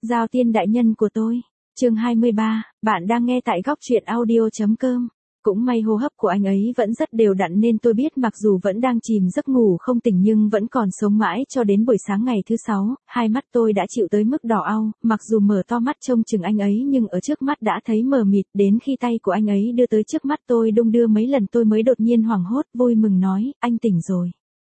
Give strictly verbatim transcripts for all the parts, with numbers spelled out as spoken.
Giao tiên đại nhân của tôi. Chương hai mươi ba, bạn đang nghe tại góc truyện audio chấm com. Cũng may hô hấp của anh ấy vẫn rất đều đặn nên tôi biết mặc dù vẫn đang chìm giấc ngủ không tỉnh nhưng vẫn còn sống mãi cho đến buổi sáng ngày thứ sáu, hai mắt tôi đã chịu tới mức đỏ au, mặc dù mở to mắt trông chừng anh ấy nhưng ở trước mắt đã thấy mờ mịt, đến khi tay của anh ấy đưa tới trước mắt tôi đung đưa mấy lần tôi mới đột nhiên hoảng hốt, vui mừng nói, anh tỉnh rồi.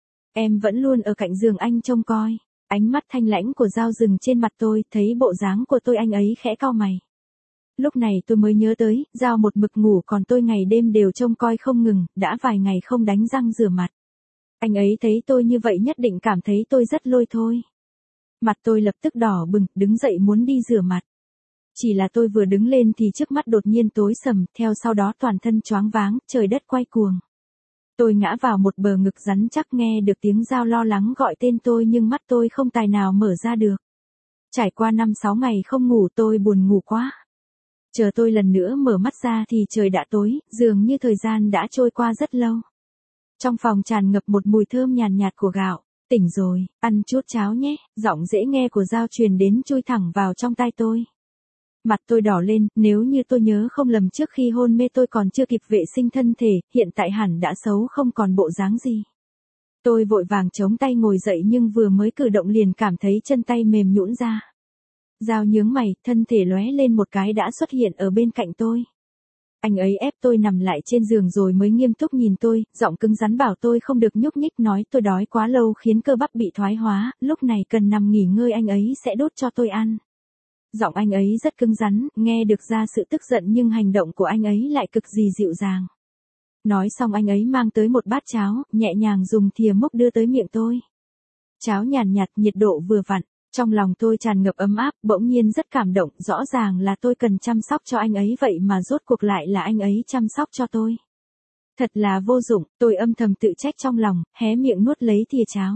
Em vẫn luôn ở cạnh giường anh trông coi. Ánh mắt thanh lãnh của Giao dừng trên mặt tôi, thấy bộ dáng của tôi anh ấy khẽ cau mày. Lúc này tôi mới nhớ tới, Giao một mực ngủ còn tôi ngày đêm đều trông coi không ngừng, đã vài ngày không đánh răng rửa mặt. Anh ấy thấy tôi như vậy nhất định cảm thấy tôi rất lôi thôi. Mặt tôi lập tức đỏ bừng, đứng dậy muốn đi rửa mặt. Chỉ là tôi vừa đứng lên thì trước mắt đột nhiên tối sầm, theo sau đó toàn thân choáng váng, trời đất quay cuồng. Tôi ngã vào một bờ ngực rắn chắc nghe được tiếng Giao lo lắng gọi tên tôi nhưng mắt tôi không tài nào mở ra được. Trải qua năm sáu ngày không ngủ tôi buồn ngủ quá. Chờ tôi lần nữa mở mắt ra thì trời đã tối, dường như thời gian đã trôi qua rất lâu. Trong phòng tràn ngập một mùi thơm nhàn nhạt của gạo. Tỉnh rồi, ăn chút cháo nhé, giọng dễ nghe của Giao truyền đến chui thẳng vào trong tai tôi. Mặt tôi đỏ lên, nếu như tôi nhớ không lầm trước khi hôn mê tôi còn chưa kịp vệ sinh thân thể, hiện tại hẳn đã xấu không còn bộ dáng gì. Tôi vội vàng chống tay ngồi dậy nhưng vừa mới cử động liền cảm thấy chân tay mềm nhũn ra. Giao nhướng mày, thân thể lóe lên một cái đã xuất hiện ở bên cạnh tôi. Anh ấy ép tôi nằm lại trên giường rồi mới nghiêm túc nhìn tôi, giọng cứng rắn bảo tôi không được nhúc nhích, nói tôi đói quá lâu khiến cơ bắp bị thoái hóa, lúc này cần nằm nghỉ ngơi, anh ấy sẽ đút cho tôi ăn. Giọng anh ấy rất cứng rắn, nghe được ra sự tức giận nhưng hành động của anh ấy lại cực kỳ dịu dàng. Nói xong anh ấy mang tới một bát cháo, nhẹ nhàng dùng thìa múc đưa tới miệng tôi. Cháo nhàn nhạt, nhiệt độ vừa vặn, trong lòng tôi tràn ngập ấm áp, bỗng nhiên rất cảm động, rõ ràng là tôi cần chăm sóc cho anh ấy vậy mà rốt cuộc lại là anh ấy chăm sóc cho tôi. Thật là vô dụng, tôi âm thầm tự trách trong lòng, hé miệng nuốt lấy thìa cháo.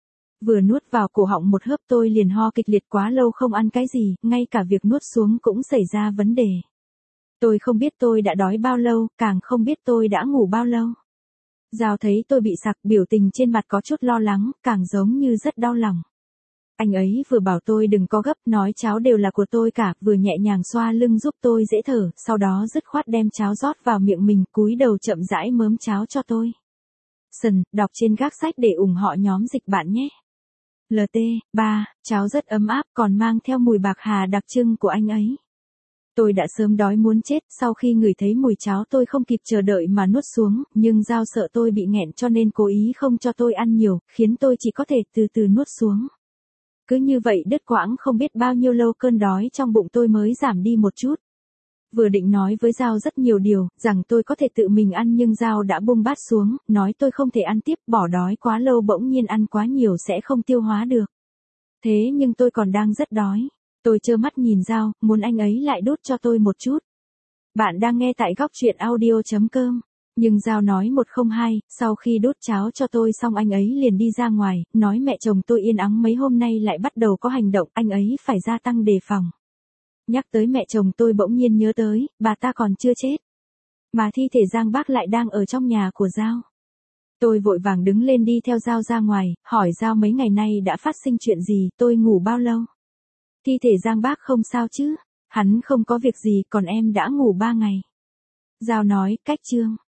Vừa nuốt vào cổ họng một hớp tôi liền ho kịch liệt, quá lâu không ăn cái gì, ngay cả việc nuốt xuống cũng xảy ra vấn đề. Tôi không biết tôi đã đói bao lâu, càng không biết tôi đã ngủ bao lâu. Giao thấy tôi bị sặc, biểu tình trên mặt có chút lo lắng, càng giống như rất đau lòng. Anh ấy vừa bảo tôi đừng có gấp, nói cháo đều là của tôi cả, vừa nhẹ nhàng xoa lưng giúp tôi dễ thở, sau đó dứt khoát đem cháo rót vào miệng mình, cúi đầu chậm rãi mớm cháo cho tôi. Sần, đọc trên gác sách để ủng hộ nhóm dịch bạn nhé. lờ tê, ba, cháo rất ấm áp còn mang theo mùi bạc hà đặc trưng của anh ấy. Tôi đã sớm đói muốn chết, sau khi ngửi thấy mùi cháo tôi không kịp chờ đợi mà nuốt xuống, nhưng Giao sợ tôi bị nghẹn cho nên cố ý không cho tôi ăn nhiều, khiến tôi chỉ có thể từ từ nuốt xuống. Cứ như vậy đứt quãng không biết bao nhiêu lâu cơn đói trong bụng tôi mới giảm đi một chút. Vừa định nói với Giao rất nhiều điều, rằng tôi có thể tự mình ăn nhưng Giao đã buông bát xuống, nói tôi không thể ăn tiếp, bỏ đói quá lâu bỗng nhiên ăn quá nhiều sẽ không tiêu hóa được. Thế nhưng tôi còn đang rất đói. Tôi trơ mắt nhìn Giao, muốn anh ấy lại đút cho tôi một chút. Bạn đang nghe tại góc truyện audio chấm com. Nhưng Giao nói một không hai, sau khi đút cháo cho tôi xong anh ấy liền đi ra ngoài, nói mẹ chồng tôi yên ắng mấy hôm nay lại bắt đầu có hành động, anh ấy phải gia tăng đề phòng. Nhắc tới mẹ chồng tôi bỗng nhiên nhớ tới, bà ta còn chưa chết. Mà thi thể Giang Bác lại đang ở trong nhà của Giao. Tôi vội vàng đứng lên đi theo Giao ra ngoài, hỏi Giao mấy ngày nay đã phát sinh chuyện gì, tôi ngủ bao lâu. Thi thể Giang Bác không sao chứ, hắn không có việc gì, còn em đã ngủ ba ngày. Giao nói, cách chương.